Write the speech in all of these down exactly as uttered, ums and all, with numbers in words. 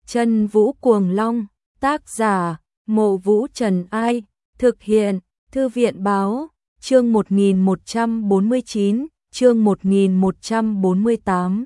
Chân Vũ Cuồng Long, tác giả, Mộ Vũ Trần Ai, thực hiện, Thư viện Báo, chương một nghìn một trăm bốn mươi chín, chương một nghìn một trăm bốn mươi tám.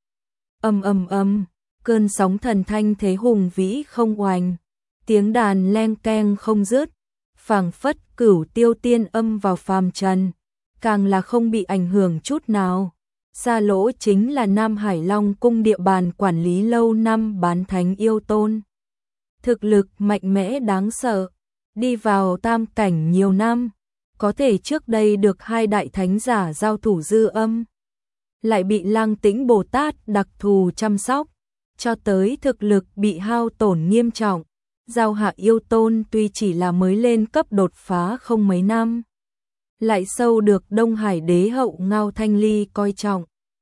Ầm ầm ầm, cơn sóng thần thanh thế hùng vĩ không oanh, tiếng đàn leng keng không dứt, phảng phất cửu tiêu tiên âm vào phàm trần, càng là không bị ảnh hưởng chút nào. Sa Lỗ chính là Nam Hải Long cung địa bàn quản lý lâu năm bán thánh yêu tôn. Thực lực mạnh mẽ đáng sợ, đi vào tam cảnh nhiều năm, có thể trước đây được hai đại thánh giả giao thủ dư âm. Lại bị Lăng Tĩnh Bồ Tát đặc thù chăm sóc, cho tới thực lực bị hao tổn nghiêm trọng. Giao hạ yêu tôn tuy chỉ là mới lên cấp đột phá không mấy năm, lại sâu được Đông Hải đế hậu Ngao Thanh Ly coi trọng.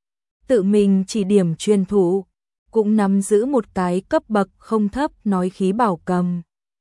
Tự mình chỉ điểm truyền thụ, cũng nắm giữ một cái cấp bậc không thấp nói khí bảo cầm.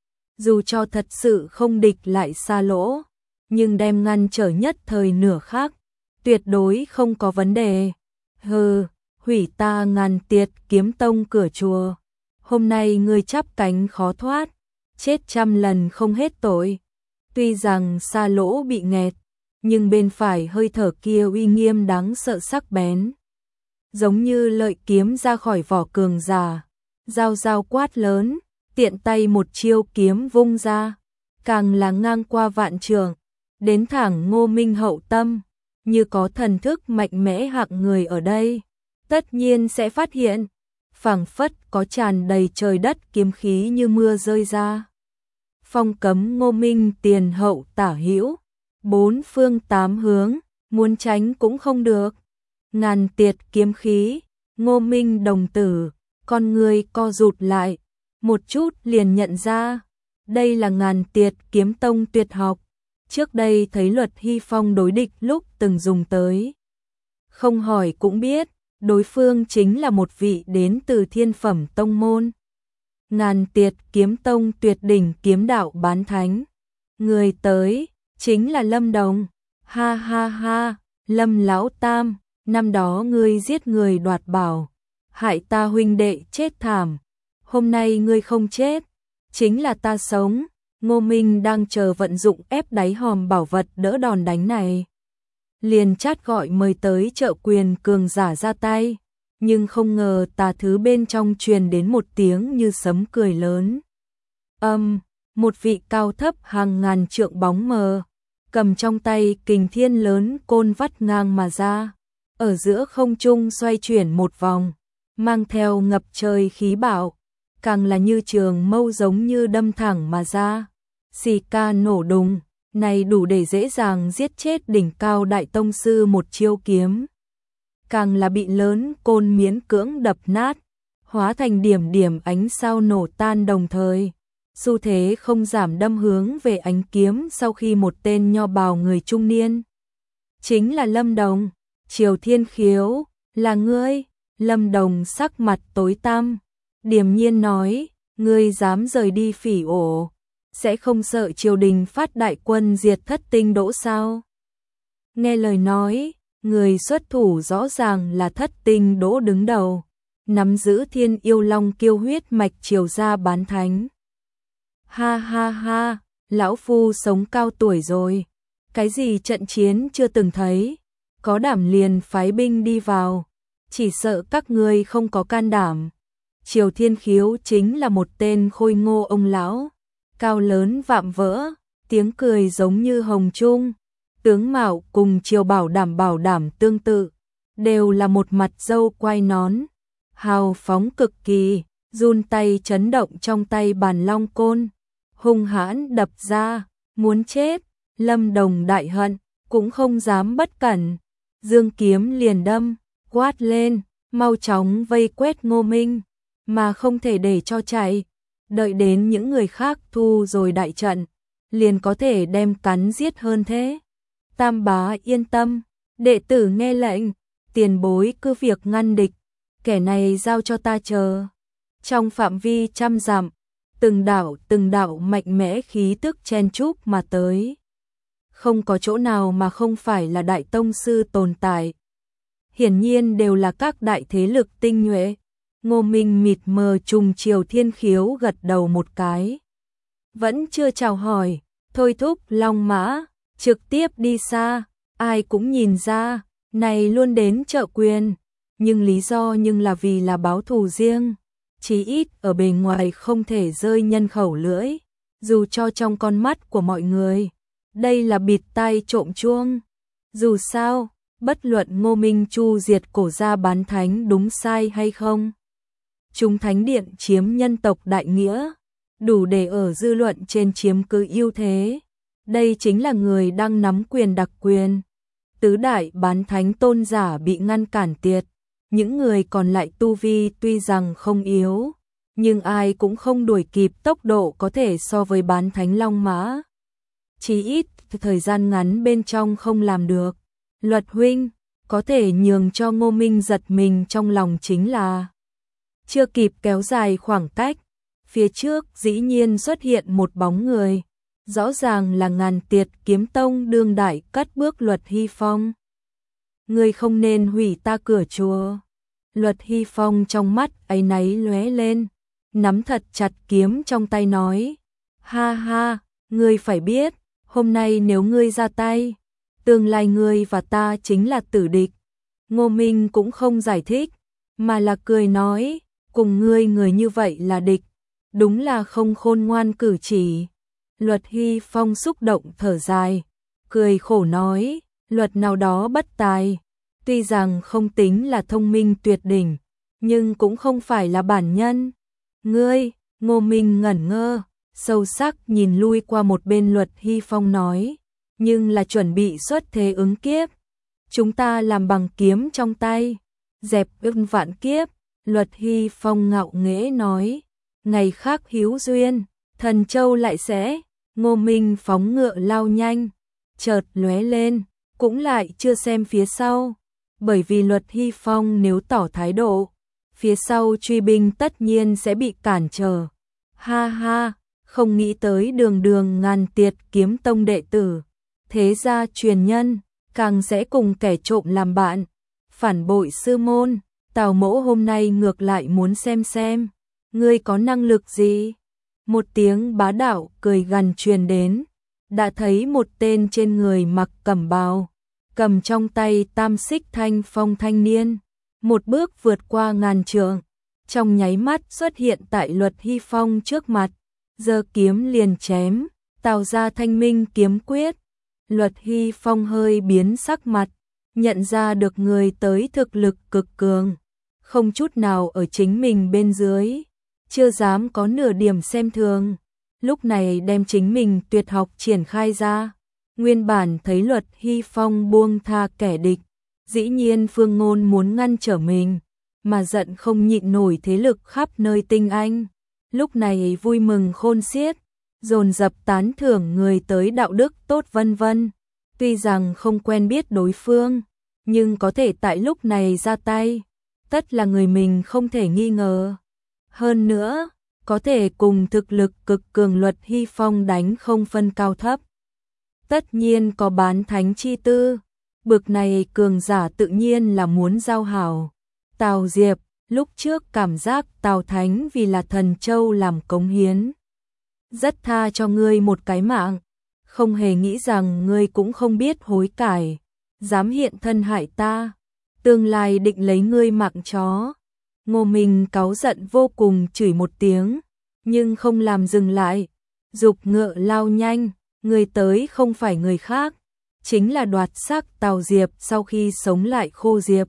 Dù cho thật sự không địch lại Sa Lỗ, nhưng đem ngăn trở nhất thời nửa khác, tuyệt đối không có vấn đề. Hừ, hủy ta Ngàn Tiệt Kiếm Tông cửa chùa. Hôm nay ngươi chắp cánh khó thoát, chết trăm lần không hết tội. Tuy rằng Sa Lỗ bị nghẹt, nhưng bên phải hơi thở kia uy nghiêm đáng sợ sắc bén, giống như lợi kiếm ra khỏi vỏ cường giả. Dao dao quát lớn, tiện tay một chiêu kiếm vung ra, càng là ngang qua vạn trường, đến thẳng Ngô Minh hậu tâm. Như có thần thức mạnh mẽ hạng người ở đây, tất nhiên sẽ phát hiện, phảng phất có tràn đầy trời đất kiếm khí như mưa rơi ra. Phong cấm Ngô Minh tiền hậu tả hữu, bốn phương tám hướng, muốn tránh cũng không được. Ngàn Tiệt kiếm khí, Ngô Minh đồng tử, con người co rụt lại, một chút liền nhận ra, đây là Ngàn Tiệt Kiếm Tông tuyệt học. Trước đây thấy Luật Hy Phong đối địch lúc từng dùng tới. Không hỏi cũng biết, đối phương chính là một vị đến từ thiên phẩm tông môn. Ngàn Tiệt Kiếm Tông tuyệt đỉnh kiếm đạo bán thánh. Người tới, chính là Lâm Đồng. Ha ha ha, Lâm Lão Tam, năm đó ngươi giết người đoạt bảo, hại ta huynh đệ chết thảm. Hôm nay ngươi không chết, chính là ta sống. Ngô Minh đang chờ vận dụng ép đáy hòm bảo vật đỡ đòn đánh này, liền chát gọi mời tới trợ quyền cường giả ra tay, nhưng không ngờ tà thứ bên trong truyền đến một tiếng như sấm cười lớn. Âm, một vị cao thấp hàng ngàn trượng bóng mờ, cầm trong tay kình thiên lớn côn vắt ngang mà ra, ở giữa không trung xoay chuyển một vòng, mang theo ngập trời khí bạo, càng là như trường mâu giống như đâm thẳng mà ra. Xì ca nổ đùng, này đủ để dễ dàng giết chết đỉnh cao đại tông sư một chiêu kiếm. Càng là bị lớn côn miễn cưỡng đập nát, hóa thành điểm điểm ánh sao nổ tan đồng thời. Xu thế không giảm đâm hướng về ánh kiếm sau khi một tên nho bào người trung niên. Chính là Lâm Đồng, Triều Thiên Khiếu, là ngươi. Lâm Đồng sắc mặt tối tăm, điềm nhiên nói, ngươi dám rời đi phỉ ổ, sẽ không sợ triều đình phát đại quân diệt thất tinh đỗ sao? Nghe lời nói, người xuất thủ rõ ràng là thất tinh đỗ đứng đầu, nắm giữ thiên yêu long kiêu huyết mạch triều gia bán thánh. Ha ha ha, lão phu sống cao tuổi rồi, cái gì trận chiến chưa từng thấy, có đảm liền phái binh đi vào, chỉ sợ các ngươi không có can đảm. Triều Thiên Khiếu chính là một tên khôi ngô ông lão, cao lớn vạm vỡ, tiếng cười giống như hồng trung, tướng mạo cùng Triều Bảo Đảm bảo đảm tương tự, đều là một mặt râu quai nón, hào phóng cực kỳ, run tay chấn động trong tay bàn long côn, hung hãn đập ra, muốn chết. Lâm Đồng đại hận, cũng không dám bất cẩn, dương kiếm liền đâm, quát lên, mau chóng vây quét Ngô Minh, mà không thể để cho chạy. Đợi đến những người khác thu rồi đại trận, liền có thể đem cắn giết hơn thế. Tam bá yên tâm, đệ tử nghe lệnh, tiền bối cứ việc ngăn địch, kẻ này giao cho ta chờ. Trong phạm vi trăm dặm, từng đạo từng đạo mạnh mẽ khí tức chen chúc mà tới. Không có chỗ nào mà không phải là đại tông sư tồn tại. Hiển nhiên đều là các đại thế lực tinh nhuệ. Ngô Minh mịt mờ trùng chiều thiên khiếu gật đầu một cái. Vẫn chưa chào hỏi, thôi thúc long mã, trực tiếp đi xa, ai cũng nhìn ra, này luôn đến trợ quyền. Nhưng lý do nhưng là vì là báo thù riêng, chí ít ở bề ngoài không thể rơi nhân khẩu lưỡi, dù cho trong con mắt của mọi người, đây là bịt tai trộm chuông. Dù sao, bất luận Ngô Minh Chu diệt cổ gia bán thánh đúng sai hay không, chúng thánh điện chiếm nhân tộc đại nghĩa, đủ để ở dư luận trên chiếm cứ ưu thế. Đây chính là người đang nắm quyền đặc quyền. Tứ đại bán thánh tôn giả bị ngăn cản tiệt, những người còn lại tu vi tuy rằng không yếu, nhưng ai cũng không đuổi kịp tốc độ có thể so với bán thánh long mã. Chỉ ít thời gian ngắn bên trong không làm được. Luật huynh, có thể nhường cho Ngô Minh giật mình trong lòng chính là chưa kịp kéo dài khoảng cách, phía trước dĩ nhiên xuất hiện một bóng người, rõ ràng là Ngàn Tiệt Kiếm Tông đương đại cất bước Luật Hy Phong. Người không nên hủy ta cửa chùa. Luật Hy Phong trong mắt áy náy lóe lên, nắm thật chặt kiếm trong tay nói, ha ha, ngươi phải biết, hôm nay nếu ngươi ra tay, tương lai ngươi và ta chính là tử địch. Ngô Minh cũng không giải thích, mà là cười nói, cùng ngươi người như vậy là địch, đúng là không khôn ngoan cử chỉ. Luật Hy Phong xúc động thở dài, cười khổ nói, luật nào đó bất tài, tuy rằng không tính là thông minh tuyệt đỉnh, nhưng cũng không phải là bản nhân. Ngươi, Ngô Minh ngẩn ngơ, sâu sắc nhìn lui qua một bên Luật Hy Phong nói, nhưng là chuẩn bị xuất thế ứng kiếp. Chúng ta làm bằng kiếm trong tay, dẹp ưng vạn kiếp. Luật Hy Phong ngạo nghễ nói, ngày khác hữu duyên, thần châu lại sẽ. Ngô Minh phóng ngựa lao nhanh, chợt lóe lên, cũng lại chưa xem phía sau, bởi vì Luật Hy Phong nếu tỏ thái độ, phía sau truy binh tất nhiên sẽ bị cản trở. Ha ha, không nghĩ tới đường đường Ngàn Tiệt Kiếm Tông đệ tử, thế gia truyền nhân, càng sẽ cùng kẻ trộm làm bạn, phản bội sư môn. Tào mỗ hôm nay ngược lại muốn xem xem, ngươi có năng lực gì? Một tiếng bá đạo cười gằn truyền đến, đã thấy một tên trên người mặc cẩm bào, cầm trong tay tam xích thanh phong thanh niên, một bước vượt qua ngàn trượng, trong nháy mắt xuất hiện tại Luật Hy Phong trước mặt, giơ kiếm liền chém, tạo ra thanh minh kiếm quyết. Luật Hy Phong hơi biến sắc mặt, nhận ra được người tới thực lực cực cường, không chút nào ở chính mình bên dưới, chưa dám có nửa điểm xem thường, lúc này đem chính mình tuyệt học triển khai ra. Nguyên bản thấy Luật Hy Phong buông tha kẻ địch, dĩ nhiên Phương Ngôn muốn ngăn trở mình, mà giận không nhịn nổi thế lực khắp nơi tinh anh, lúc này vui mừng khôn xiết, dồn dập tán thưởng người tới đạo đức tốt vân vân. Tuy rằng không quen biết đối phương, nhưng có thể tại lúc này ra tay, tất là người mình không thể nghi ngờ. Hơn nữa, có thể cùng thực lực cực cường Luật Hy Phong đánh không phân cao thấp. Tất nhiên có bán thánh chi tư, bực này cường giả tự nhiên là muốn giao hảo. Tào Diệp, lúc trước cảm giác Tào Thánh vì là thần châu làm cống hiến, rất tha cho ngươi một cái mạng, không hề nghĩ rằng ngươi cũng không biết hối cải, dám hiện thân hại ta, tương lai định lấy ngươi mạng chó. Ngô Minh cáu giận vô cùng chửi một tiếng, nhưng không làm dừng lại, dục ngựa lao nhanh, người tới không phải người khác, chính là đoạt xác Tào Diệp sau khi sống lại Khô Diệp.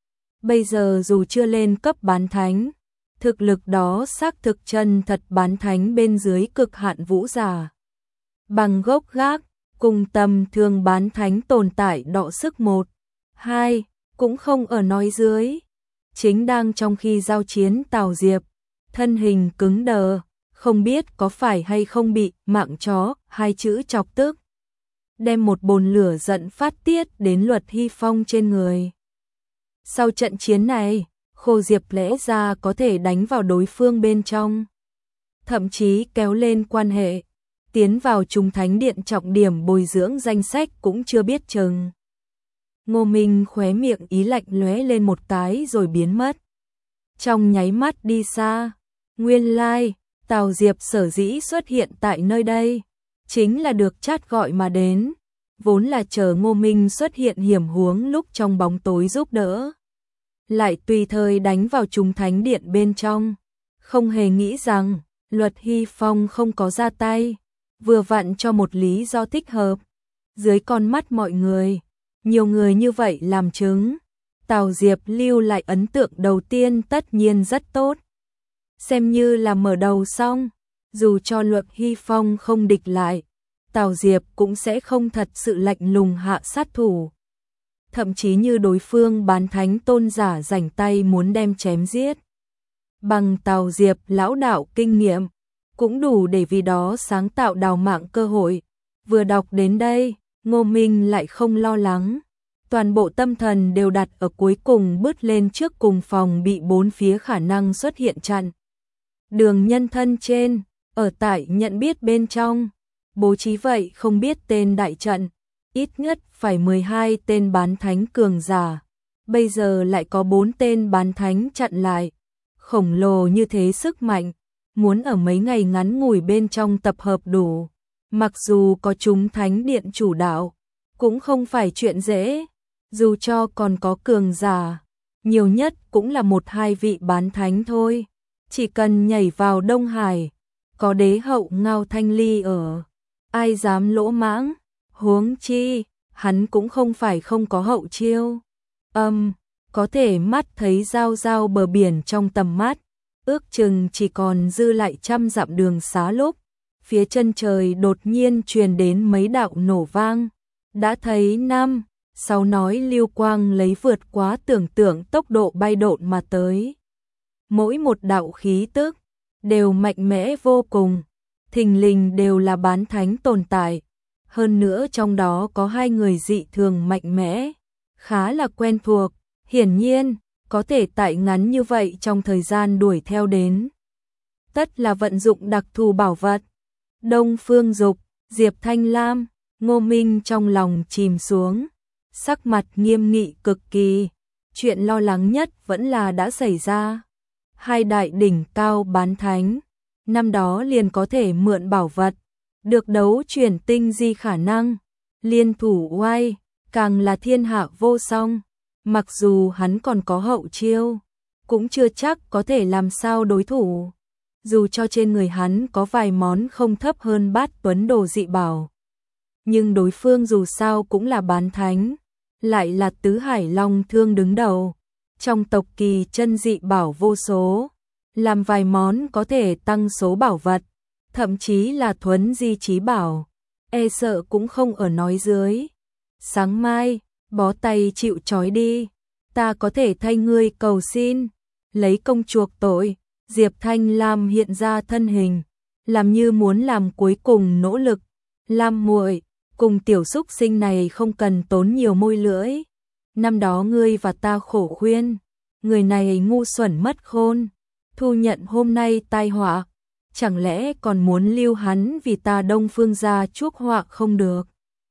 Bây giờ dù chưa lên cấp bán thánh, thực lực đó xác thực chân thật bán thánh bên dưới cực hạn vũ giả. Bằng gốc gác, cùng tầm thường bán thánh tồn tại đọ sức một, hai, cũng không ở nói dưới. Chính đang trong khi giao chiến Tào Diệp, thân hình cứng đờ, không biết có phải hay không bị mạng chó hai chữ chọc tức, đem một bồn lửa giận phát tiết đến Luật Hy Phong trên người. Sau trận chiến này, Khô Diệp lẽ ra có thể đánh vào đối phương bên trong, thậm chí kéo lên quan hệ, tiến vào Trùng Thánh Điện trọng điểm bồi dưỡng danh sách cũng chưa biết chừng. Ngô Minh khóe miệng ý lạnh lóe lên một cái rồi biến mất. trong nháy mắt đi xa. Nguyên lai, like, Tào Diệp sở dĩ xuất hiện tại nơi đây, chính là được chát gọi mà đến, vốn là chờ Ngô Minh xuất hiện hiểm huống lúc trong bóng tối giúp đỡ. Lại tùy thời đánh vào trùng thánh điện bên trong, không hề nghĩ rằng Luật Hy Phong không có ra tay, vừa vặn cho một lý do thích hợp. Dưới con mắt mọi người, nhiều người như vậy làm chứng, Tào Diệp lưu lại ấn tượng đầu tiên tất nhiên rất tốt. Xem như là mở đầu xong, dù cho Luật Hy Phong không địch lại, Tào Diệp cũng sẽ không thật sự lạnh lùng hạ sát thủ. Thậm chí như đối phương bán thánh tôn giả rảnh tay muốn đem chém giết. Bằng Tào Diệp lão đạo kinh nghiệm, cũng đủ để vì đó sáng tạo đào mạng cơ hội. Vừa đọc đến đây, Ngô Minh lại không lo lắng. Toàn bộ tâm thần đều đặt ở cuối cùng bứt lên trước cùng phòng bị bốn phía khả năng xuất hiện chặn. Đường nhân thân trên, ở tại nhận biết bên trong, bố trí vậy không biết tên đại trận, ít nhất phải mười hai tên bán thánh cường giả. Bây giờ lại có bốn tên bán thánh chặn lại. Khổng lồ như thế sức mạnh, muốn ở mấy ngày ngắn ngủi bên trong tập hợp đủ. Mặc dù có chúng thánh điện chủ đạo, cũng không phải chuyện dễ. Dù cho còn có cường giả, nhiều nhất cũng là một hai vị bán thánh thôi. Chỉ cần nhảy vào Đông Hải, có đế hậu Ngao Thanh Ly ở, ai dám lỗ mãng, huống chi, hắn cũng không phải không có hậu chiêu. Âm, um, có thể mắt thấy giao giao bờ biển trong tầm mắt, ước chừng chỉ còn dư lại trăm dặm đường xá lúc, phía chân trời đột nhiên truyền đến mấy đạo nổ vang, đã thấy năm, sáu nói lưu quang lấy vượt quá tưởng tượng tốc độ bay độn mà tới. Mỗi một đạo khí tức đều mạnh mẽ vô cùng, thình lình đều là bán thánh tồn tại, hơn nữa trong đó có hai người dị thường mạnh mẽ, khá là quen thuộc, hiển nhiên có thể tại ngắn như vậy trong thời gian đuổi theo đến. Tất là vận dụng đặc thù bảo vật. Đông Phương Dục, Diệp Thanh Lam, Ngô Minh trong lòng chìm xuống, sắc mặt nghiêm nghị cực kỳ, chuyện lo lắng nhất vẫn là đã xảy ra. Hai đại đỉnh cao bán thánh, năm đó liền có thể mượn bảo vật, được đấu chuyển tinh di khả năng, liên thủ oai, càng là thiên hạ vô song. Mặc dù hắn còn có hậu chiêu, cũng chưa chắc có thể làm sao đối thủ. Dù cho trên người hắn có vài món không thấp hơn Bát Tuấn đồ dị bảo, nhưng đối phương dù sao cũng là bán thánh, lại là tứ hải long thương đứng đầu. Trong tộc kỳ chân dị bảo vô số, làm vài món có thể tăng số bảo vật, thậm chí là thuấn di trí bảo, e sợ cũng không ở nói dưới. Sáng mai, bó tay chịu trói đi, ta có thể thay ngươi cầu xin, lấy công chuộc tội. Diệp Thanh Lam hiện ra thân hình, làm như muốn làm cuối cùng nỗ lực. Lam muội, cùng tiểu xúc sinh này không cần tốn nhiều môi lưỡi. Năm đó ngươi và ta khổ khuyên, người này ngu xuẩn mất khôn, thu nhận hôm nay tai họa, chẳng lẽ còn muốn lưu hắn vì ta Đông Phương gia chuốc họa không được.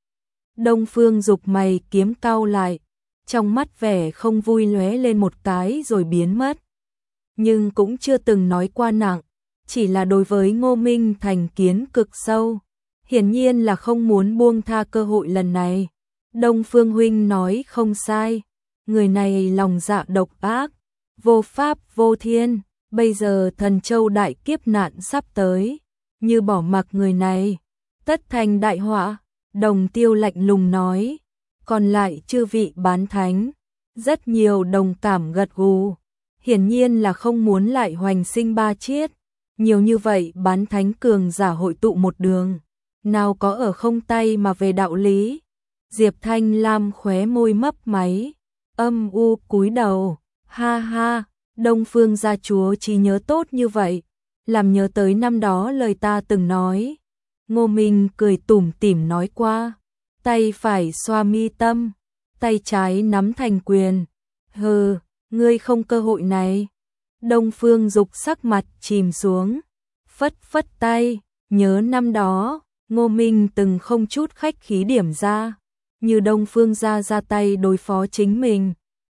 Đông Phương Dục mày kiếm cau lại, trong mắt vẻ không vui lóe lên một cái rồi biến mất. Nhưng cũng chưa từng nói qua nặng, chỉ là đối với Ngô Minh thành kiến cực sâu, hiển nhiên là không muốn buông tha cơ hội lần này. Đông Phương huynh nói không sai, người này lòng dạ độc ác, vô pháp vô thiên, bây giờ Thần Châu đại kiếp nạn sắp tới, như bỏ mặc người này, tất thành đại họa. Đồng Tiêu lạnh lùng nói, còn lại chư vị bán thánh, rất nhiều đồng cảm gật gù, hiển nhiên là không muốn lại hoành sinh ba chiết, nhiều như vậy bán thánh cường giả hội tụ một đường, nào có ở không tay mà về đạo lý. Diệp Thanh Lam khóe môi mấp máy, âm u cúi đầu, ha ha, Đông Phương gia chúa trí nhớ tốt như vậy, làm nhớ tới năm đó lời ta từng nói. Ngô Minh cười tủm tỉm nói qua, tay phải xoa mi tâm, tay trái nắm thành quyền. Hừ, ngươi không cơ hội này. Đông Phương Dục sắc mặt chìm xuống, phất phất tay, nhớ năm đó, Ngô Minh từng không chút khách khí điểm ra, như Đông Phương gia ra tay đối phó chính mình,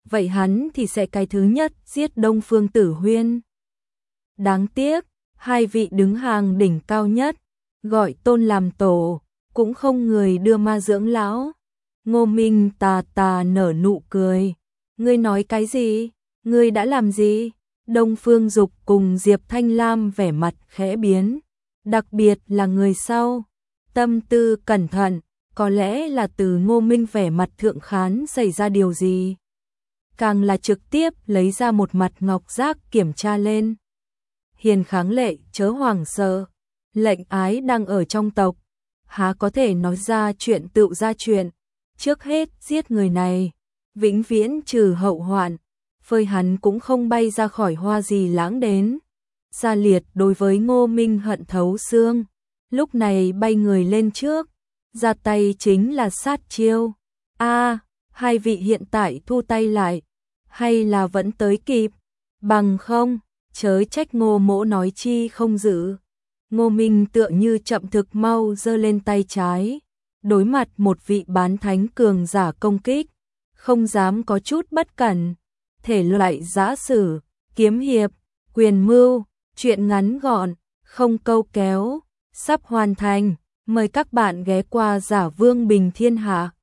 vậy hắn thì sẽ cái thứ nhất giết Đông Phương Tử Huyên. Đáng tiếc, hai vị đứng hàng đỉnh cao nhất, gọi tôn làm tổ, cũng không người đưa ma dưỡng lão. Ngô Minh tà tà nở nụ cười. Ngươi nói cái gì? Ngươi đã làm gì? Đông Phương Dục cùng Diệp Thanh Lam vẻ mặt khẽ biến. Đặc biệt là người sau. Tâm tư cẩn thận, có lẽ là từ Ngô Minh vẻ mặt thượng khán xảy ra điều gì. Càng là trực tiếp lấy ra một mặt ngọc giác kiểm tra lên. Hiền kháng lệ chớ hoảng sợ. Lệnh ái đang ở trong tộc. Há có thể nói ra chuyện tựu ra chuyện. Trước hết giết người này, vĩnh viễn trừ hậu hoạn, phơi hắn cũng không bay ra khỏi Hoa Gì Lãng đến. Gia Liệt đối với Ngô Minh hận thấu xương, lúc này bay người lên trước, ra tay chính là sát chiêu. A, hai vị hiện tại thu tay lại, hay là vẫn tới kịp, bằng không, chớ trách Ngô Mỗ nói chi không giữ. Ngô Minh tựa như chậm thực mau giơ lên tay trái. Đối mặt một vị bán thánh cường giả công kích, không dám có chút bất cẩn, thể loại giã sử, kiếm hiệp, quyền mưu, chuyện ngắn gọn, không câu kéo, sắp hoàn thành, mời các bạn ghé qua Giả Vương Bình Thiên Hạ.